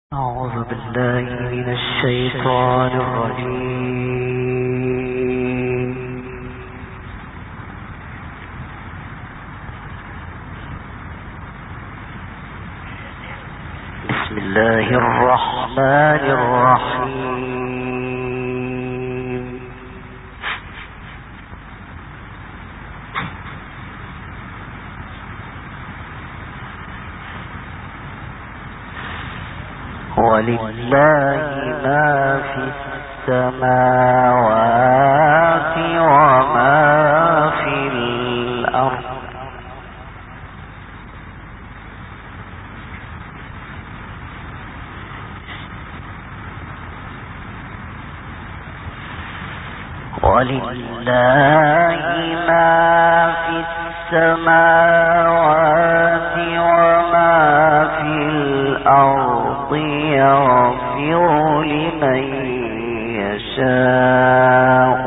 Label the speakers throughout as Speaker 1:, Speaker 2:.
Speaker 1: أعوذ بالله من الشيطان الرجيم. بسم الله الرحمن الرحيم. ولله ما في السماوات وما في الأرض ولله ما في السماوات وما في الأرض يغفر لمن يشاء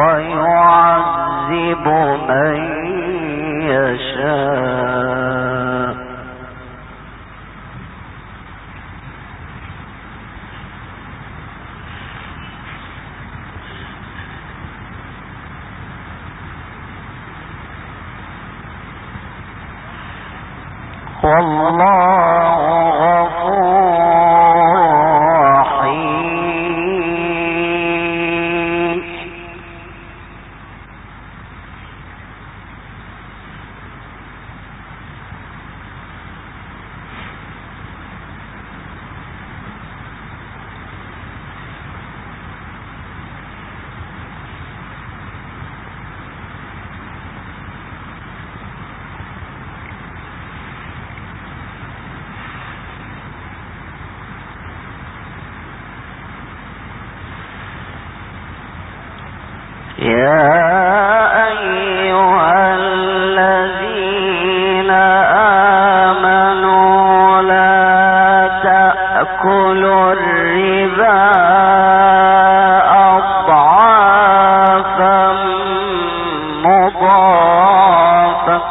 Speaker 1: ويعذب من يشاء. والله يا أيها الذين آمنوا لا تأكلوا الربا أضعافا مضاعفة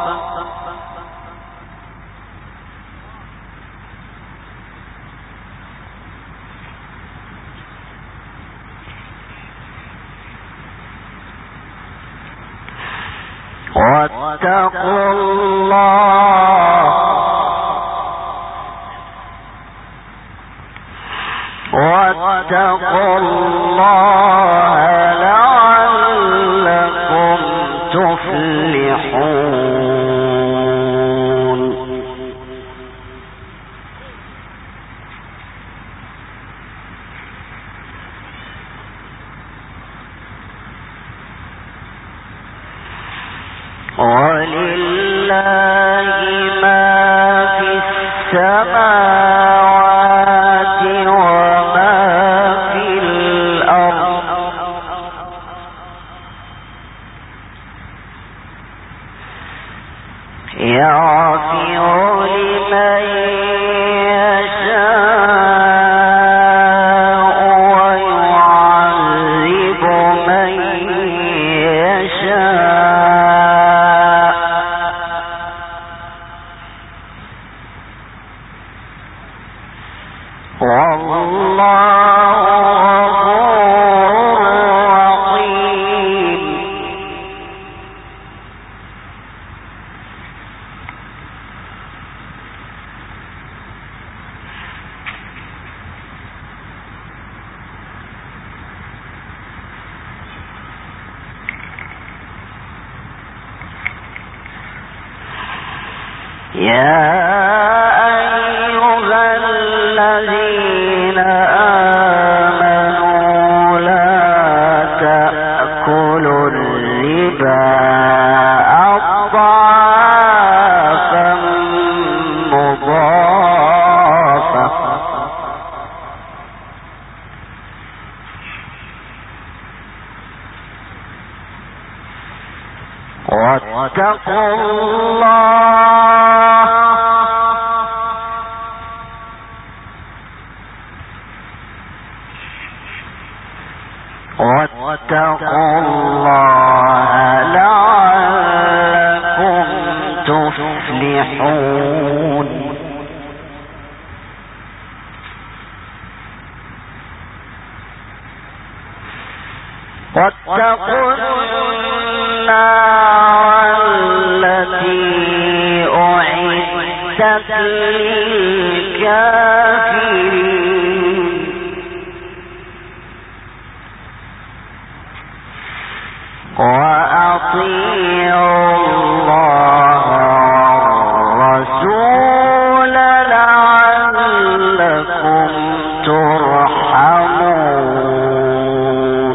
Speaker 1: واتقوا الله لعلكم تفلحون. ولله ما في السماوات وما في الأرض يغفر لمن يشاء ويعذب من يشاء. والله غفور رحيم. يا أيها الذين آمنوا لا تأكلوا الربا أضعافا مضاعفة واتقوا الله لعلكم تفلحون. واتقوا النار التي أعدت للكافرين وأطيعوا الله والرسول لعلكم ترحمون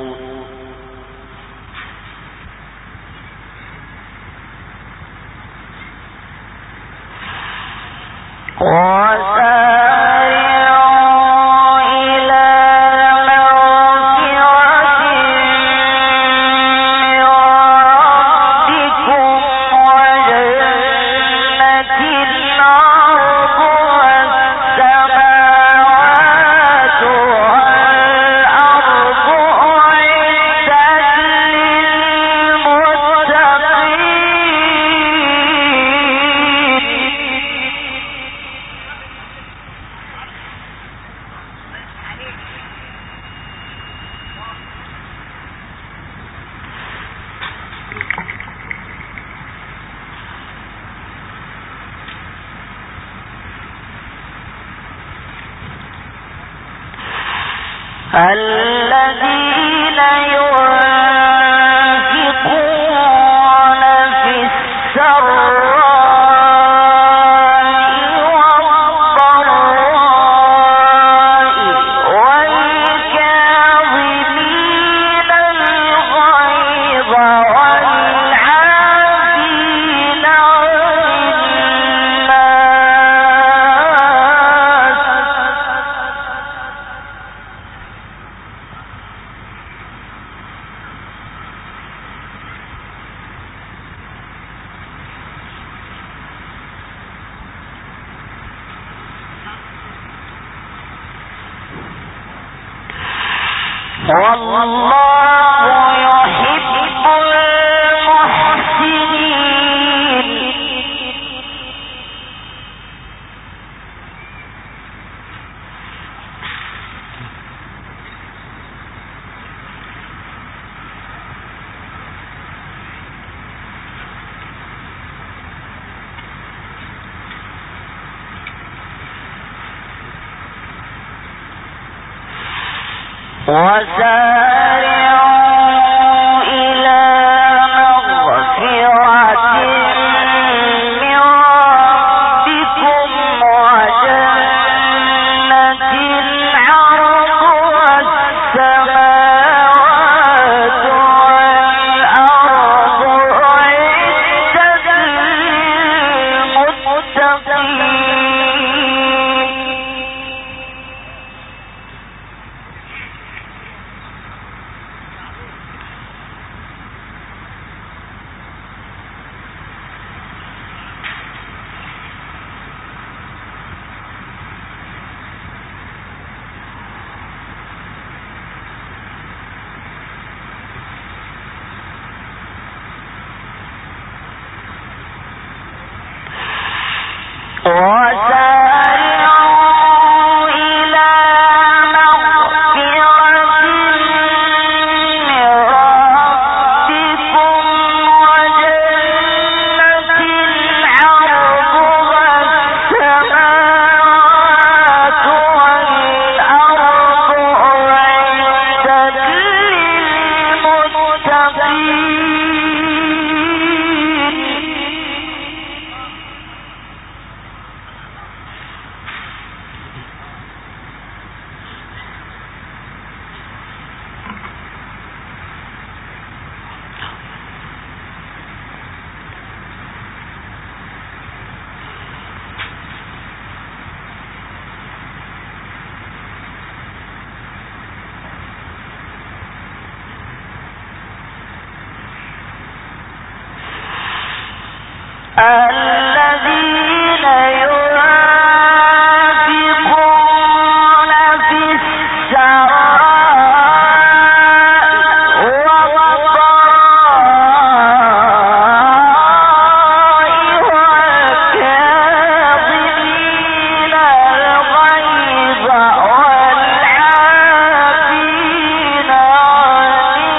Speaker 1: الذين ينفقون في السراء والضراء والكاظمين الغيظ والعافين عن والله يحب المحسنين وسارعوا إلى مغفرة من ربكم وجنة عرضها السماوات والأرض أعدت للمتقين وسارعوا إلى مغفرة من ربكم وجنة عرضها السماوات والأرض أعدت الذين ينفقون في السراء والضراء والكاظمين الغيظ والعافين عن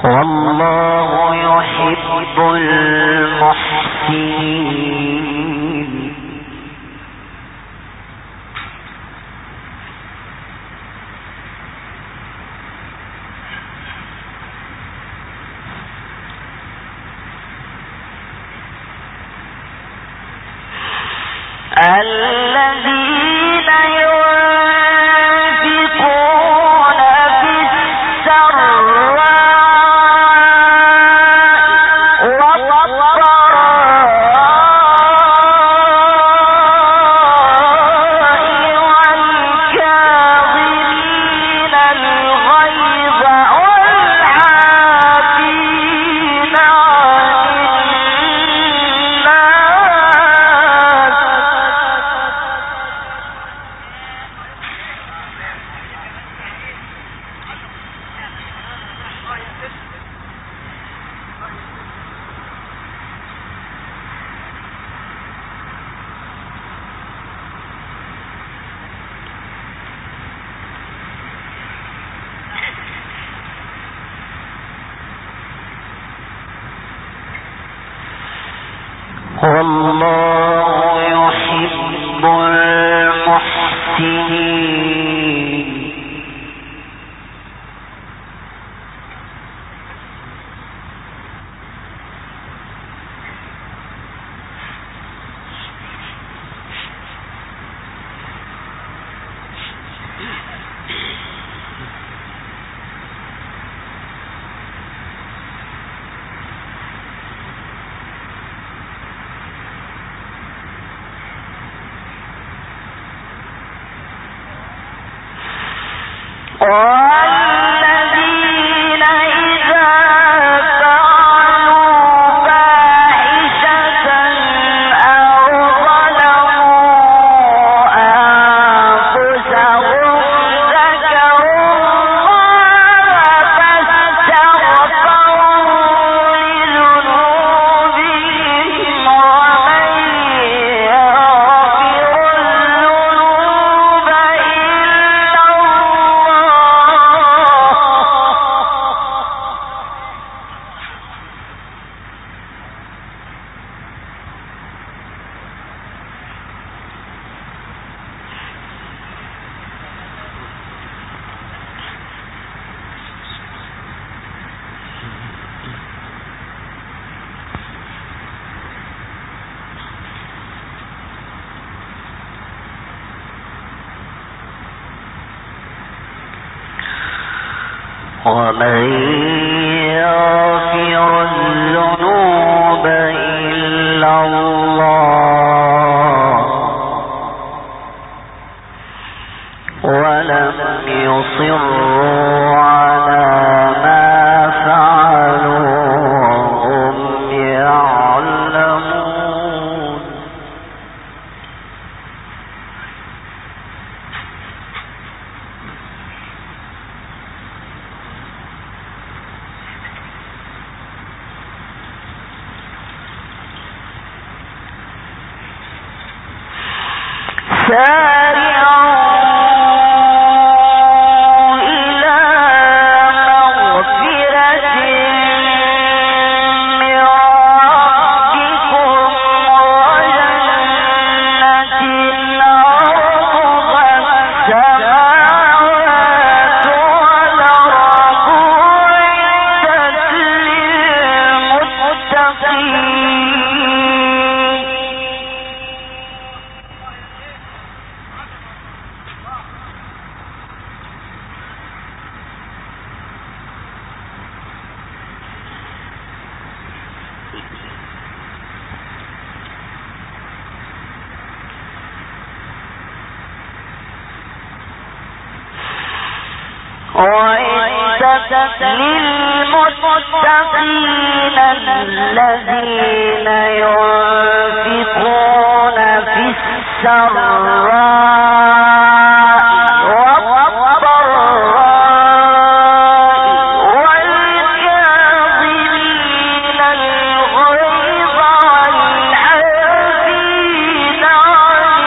Speaker 1: والله يحب المحسنين الذين ينفقون في السراء والكاظمين الغيظ والعافين والله يحب المحسنين والذين إذا فعلوا فاحشة أو ظلموا أنفسهم ذكروا الله فاستغفروا لذنوبهم ومن يغفر الذنوب إلا ومن يغفر الذنوب إلا الله ولم يصروا على ما فعلوا وهم يعلمون سارعوا إلى مغفرة من ربكم وجنة عرضها السماوات والأرض أعدت للمتقين وعدت للمتقين الذين ينفقون في السراء والضراء والكاظمين الغيظ والعافين عن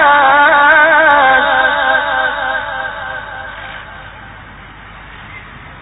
Speaker 1: الناس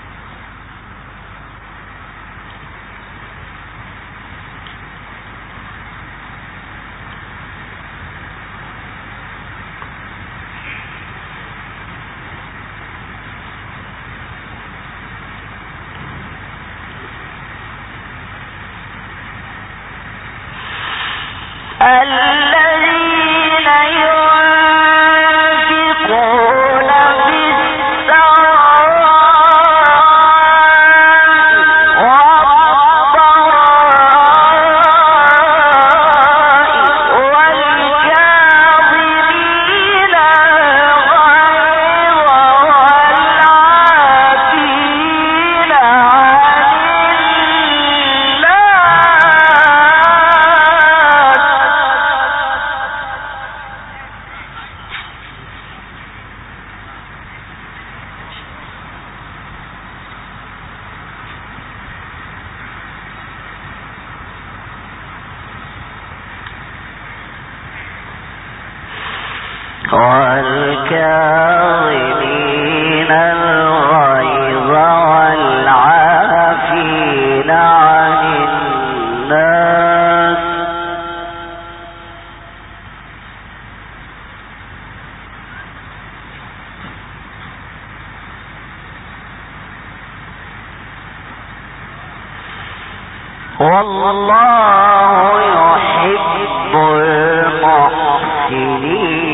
Speaker 2: والكاظمين الغيظ والعافين عن الناس والله يحب المحسنين.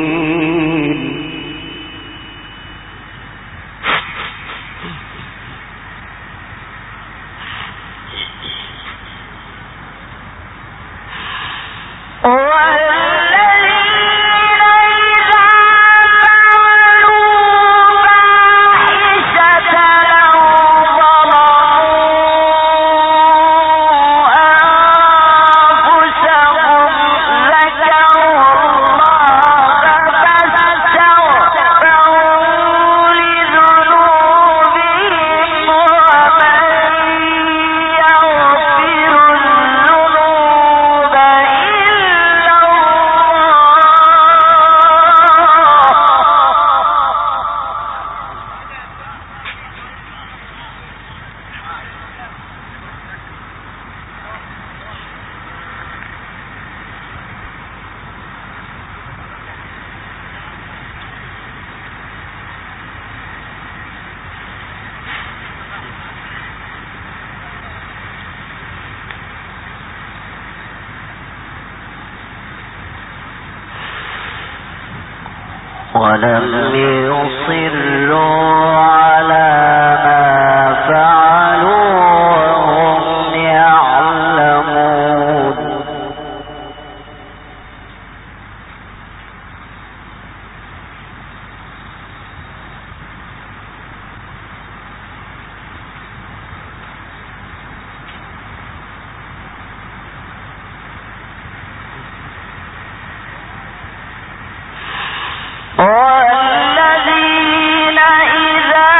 Speaker 2: ولم يصروا على ما فعلوا وهم يعلمون. والذين إذا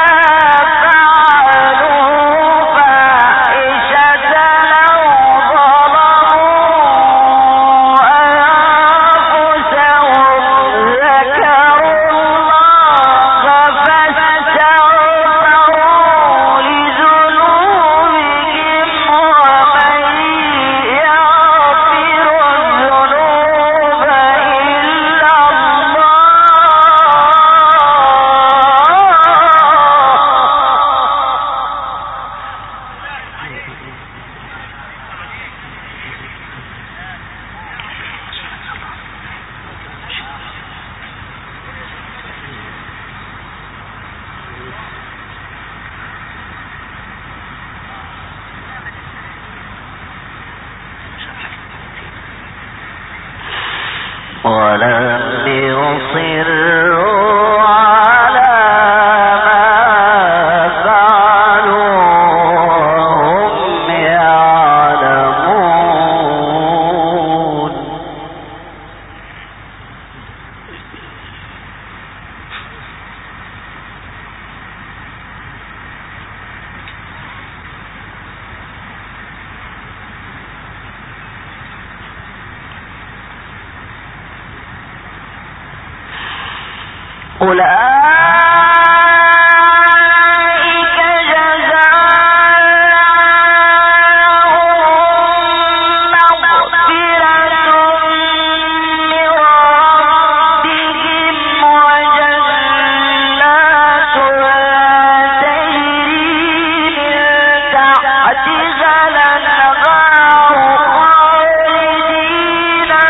Speaker 2: ولم يصروا على ما فعلوا وهم يعلمون. أولئك جزاؤهم مغفرة من ربهم وجنات تجري من تحتها الأنهار خالدين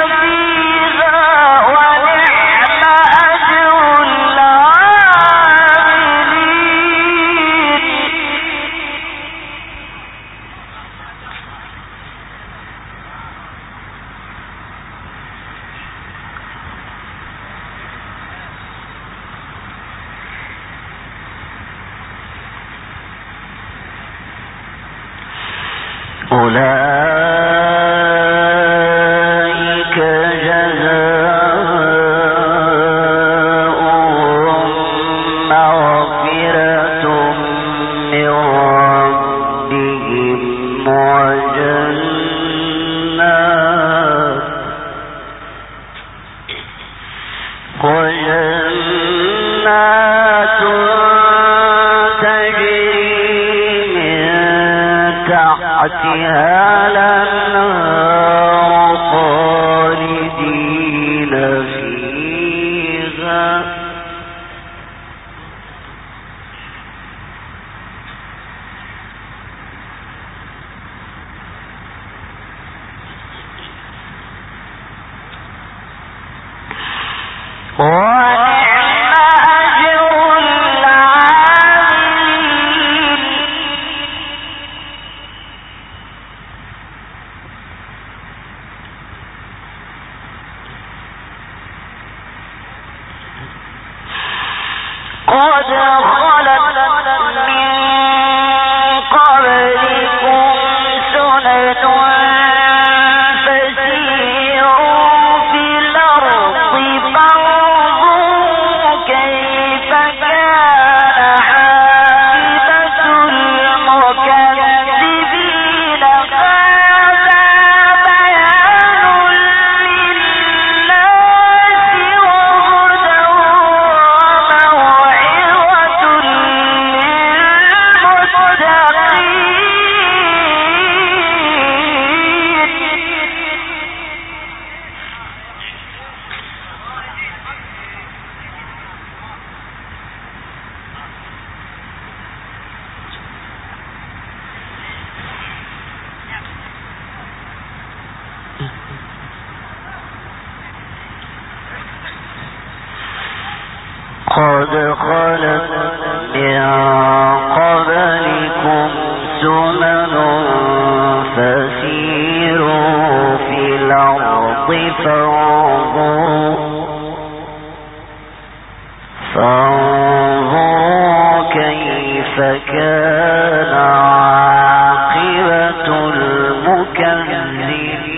Speaker 2: قد خلت من قبلكم سنن فسيروا في الأرض فانظروا كيف كان عاقبة المكذبين.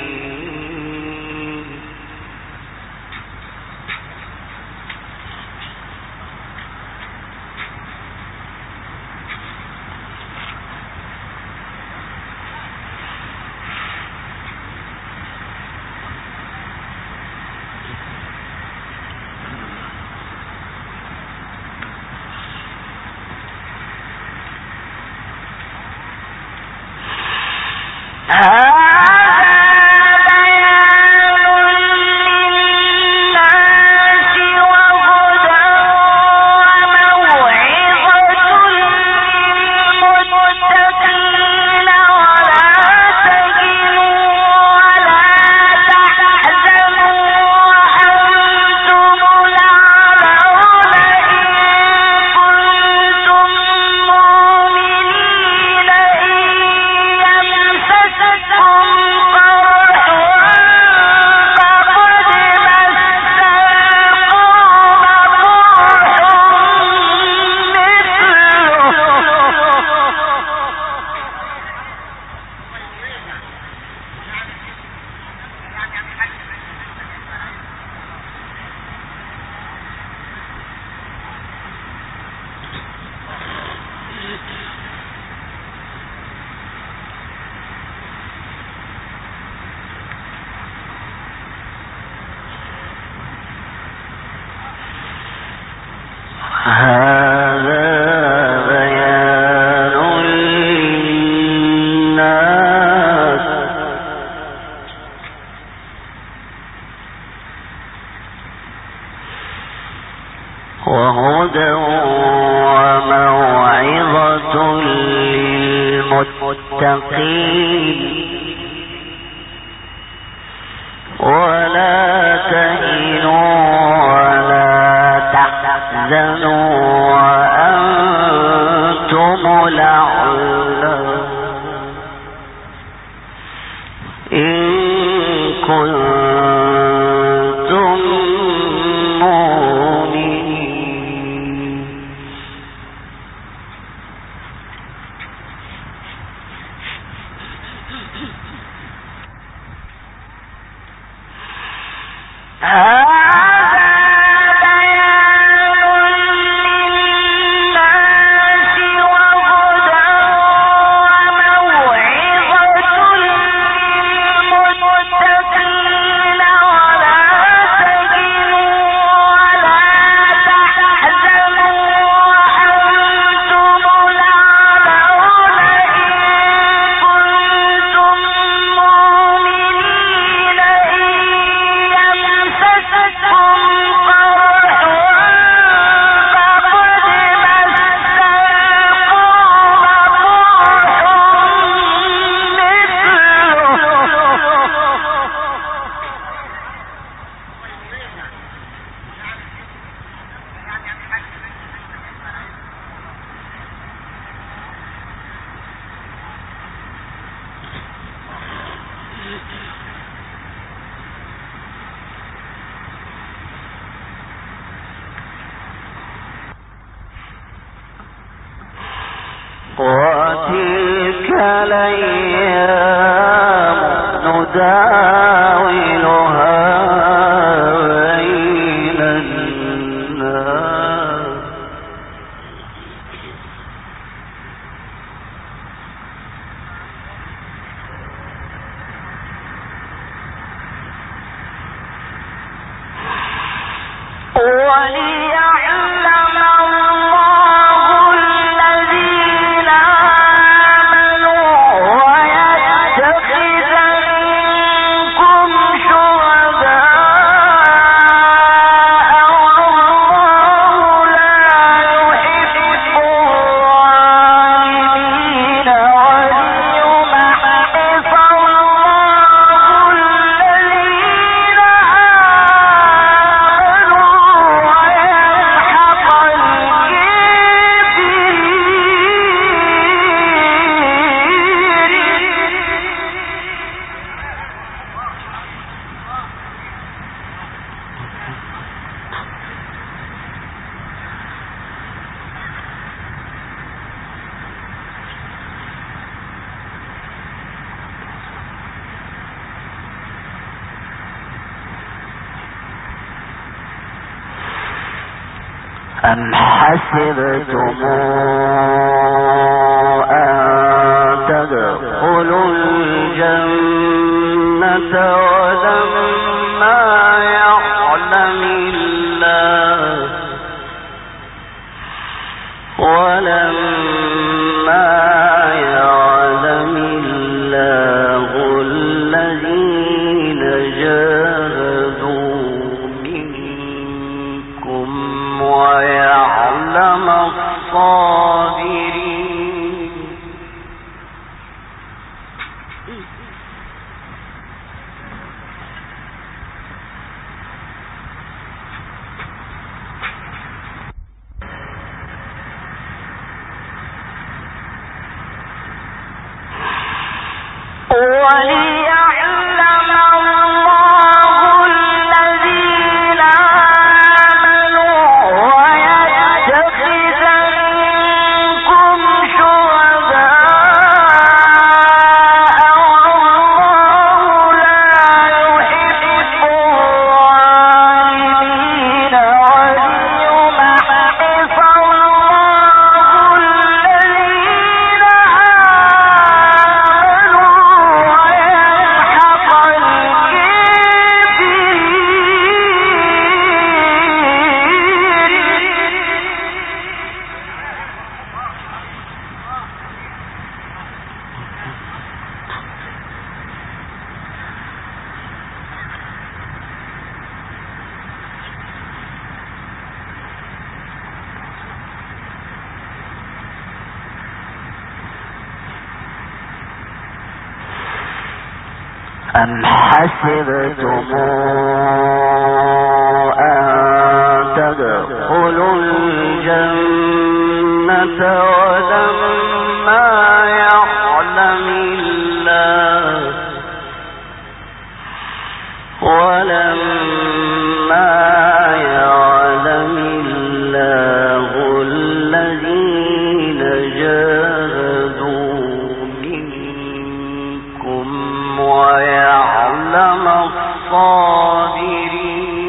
Speaker 2: وهدى وموعظة للمتقين ولا تهنوا ولا تحزنوا وأنتم الأعلى إن كنتم مؤمنين. وتلك الأيام نداولها بين الناس وليعلم الله الذين آمنوا ويتخذ منكم شهداء والله لا يحب الظالمين وليمحص الله الذين آمنوا ويمحق أم حسبتم أن تدخلوا الجنة ولما يعلم الله الذين جاهدوا منكم ويعلم الصابرين وليعلم الله الذين آمنوا ويتخذ منكم شهداء والله لا يحب الظالمين وليمحص الله الذين أم حسبتم أن تدخلوا الجنة ولما يعلم الله الذين جاهدوا منكم ويعلم الصابرين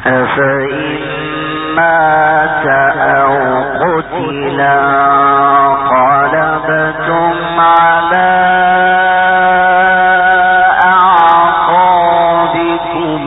Speaker 2: أفإن مات أو قتلا انقلبتم على أعقابكم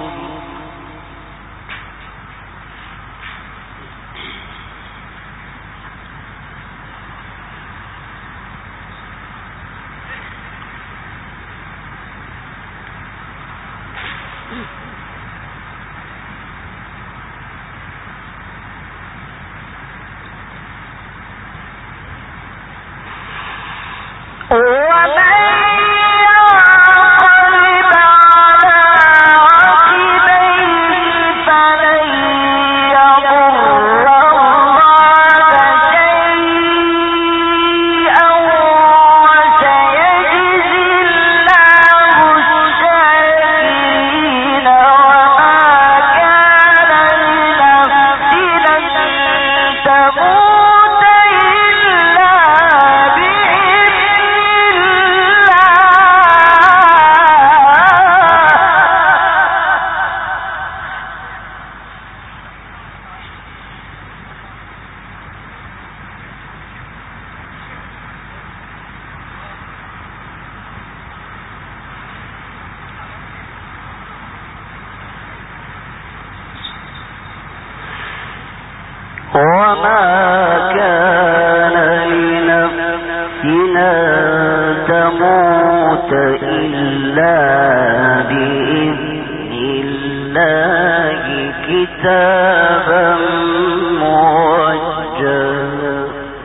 Speaker 2: وما كان لنفس أن تموت إلا بإذن الله كتابا مؤجلا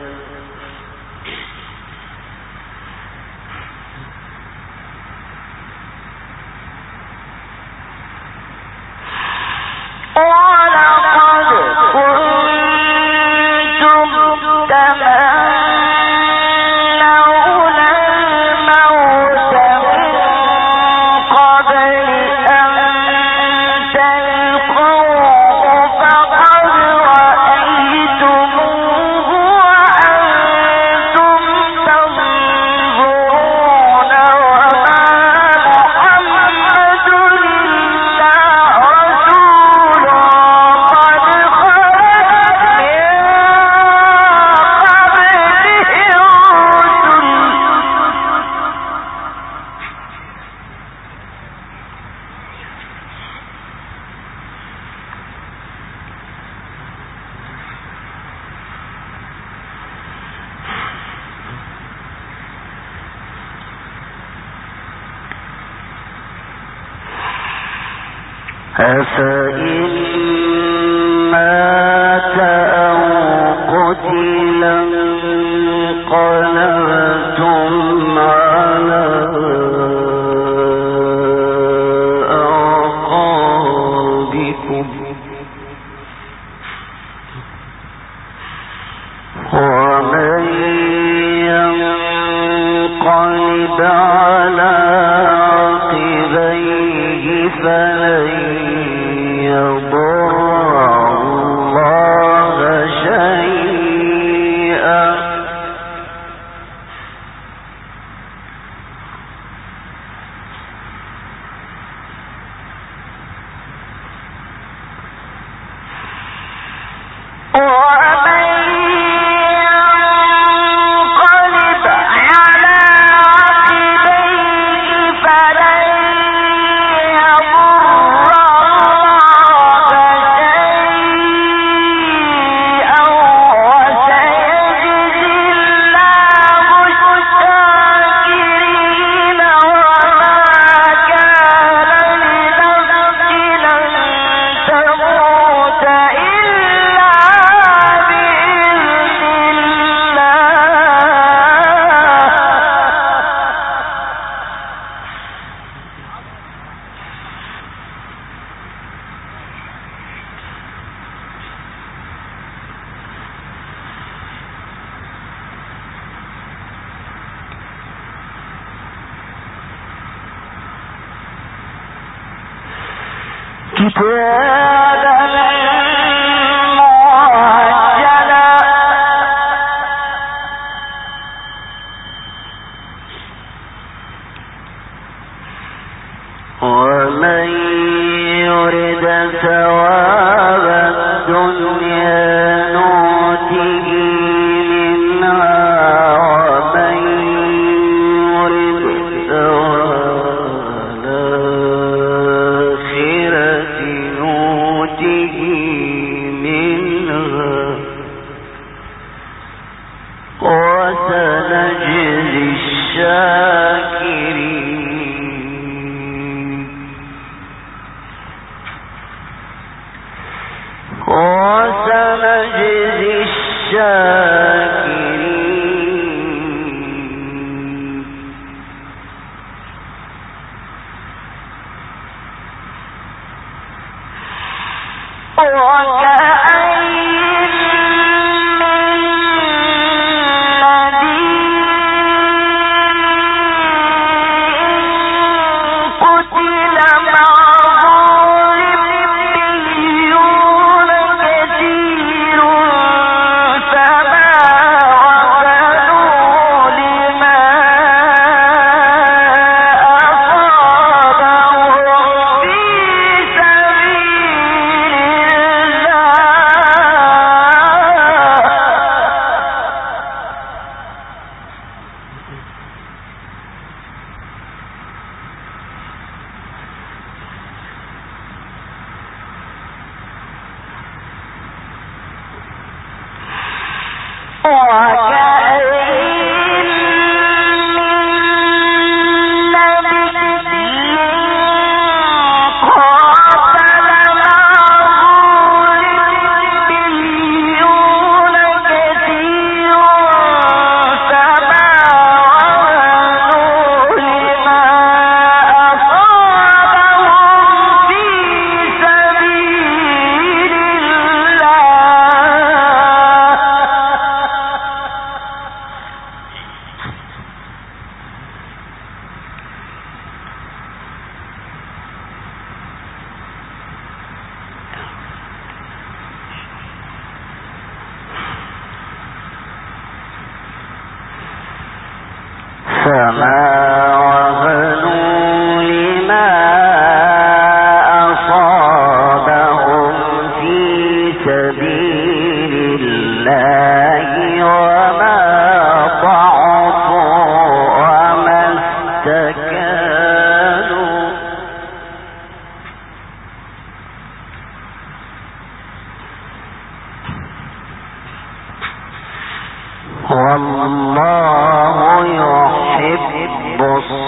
Speaker 2: أفإن مات أو قتلا انقلبتم على أعقابكم ومن ينقلب على عقبيه فلن يضر الله شيئا كتابا مؤجلا ومن يرد ثواب نجزي الشاكرين والله يحب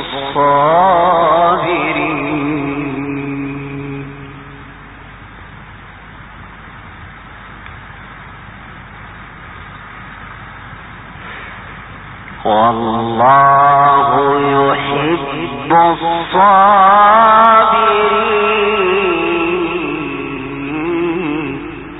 Speaker 2: الصابرين والله يحب الصابرين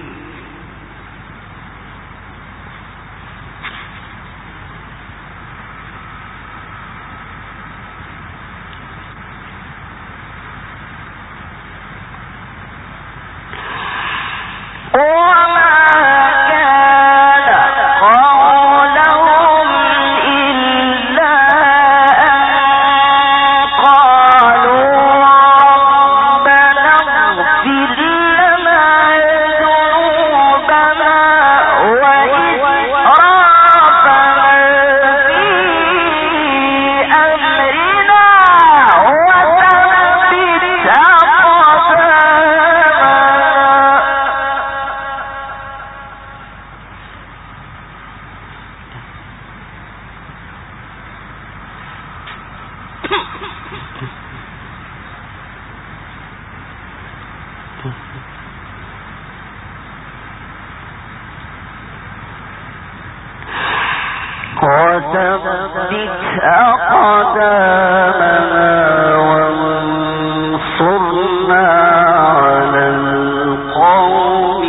Speaker 2: وثبت أقدامنا وانصرنا على القوم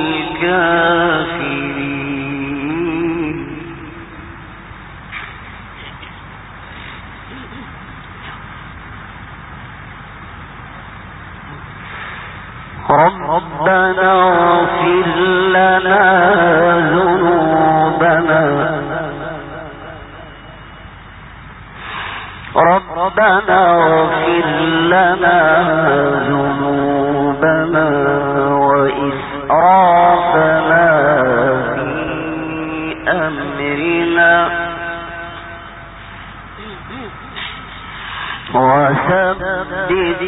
Speaker 2: الكافرين ربنا اغفر لنا ذنوبنا ربنا اغفر لنا ذنوبنا وإسرافنا في أمرنا وثبت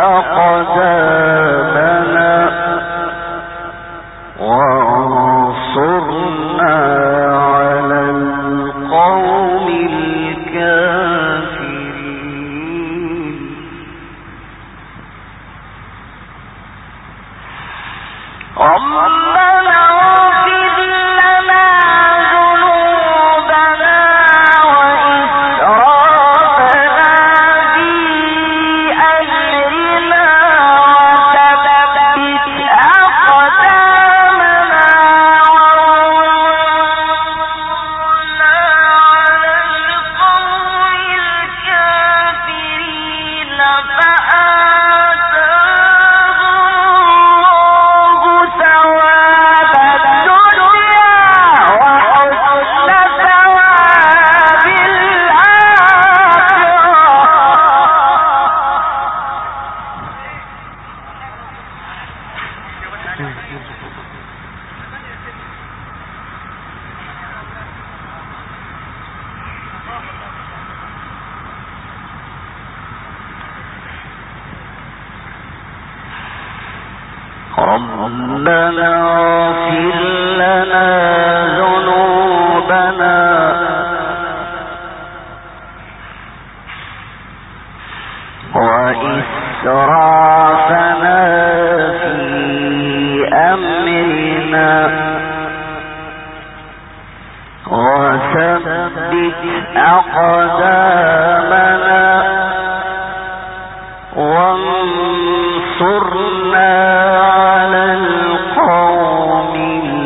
Speaker 2: أقدامنا وانصرنا على القوم الكافرين ربنا اغفر ربنا اغفر لنا ذنوبنا وإسرافنا في أمرنا وثبت أقدامنا وانصرنا على القوم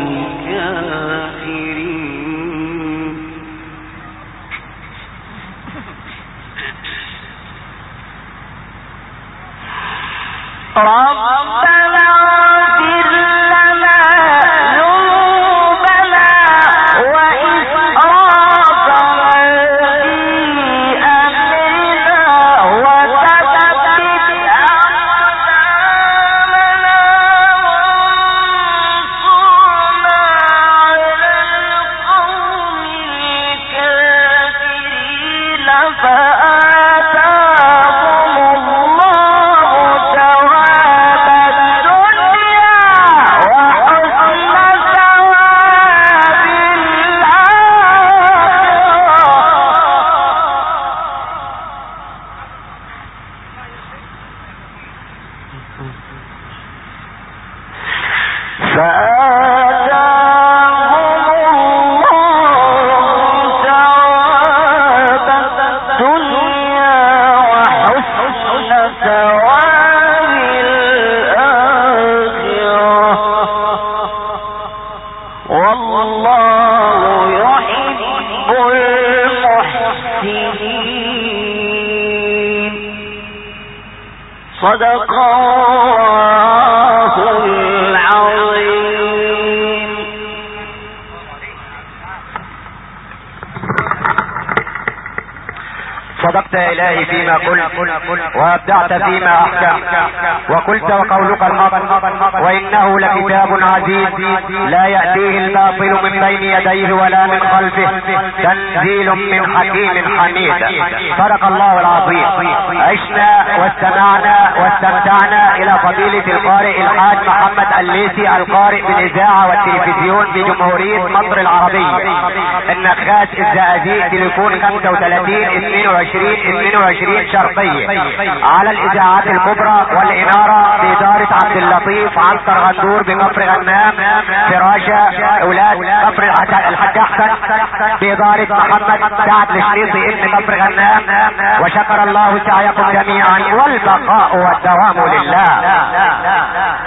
Speaker 2: الكافرين. ربنا اغفر لنا ذنوبنا وإسرافنا في أمرنا وثبت أقدامنا وانصرنا على القوم الكافرين. فآتاهم الله ثواب الدنيا وحسن ثواب الآخرة. فآتاهم الله ثواب الدنيا وحسن ثواب الآخرة. والله يحب المحسنين. صدق الله العظيم.
Speaker 3: صدقت يا إلهي فيما قلت وأبدعت فيما أحكمت وقلت وقولك الحق وإنه لكتاب عزيز لا يأتيه الباطل من بين يديه ولا من خلفه تنزيل من حكيم حميد. صدق الله العظيم. عشنا واستمعنا واستمتعنا إلى فضيلة القارئ الحاج محمد الليثي القارئ بالإذاعة والتلفزيون في جمهورية مصر العربية النخاس الزقازيق تليفون 35 شرقية على الإذاعات الكبرى والإنارة بإدارة عبد اللطيف عنتر غندور بكفر غنام فراشة أولاد كفر الحاج أحسن بإدارة محمد سعد الشريطي ابن كفر غنام. وشكر الله سعيكم جميعا والبقاء والدوام لله.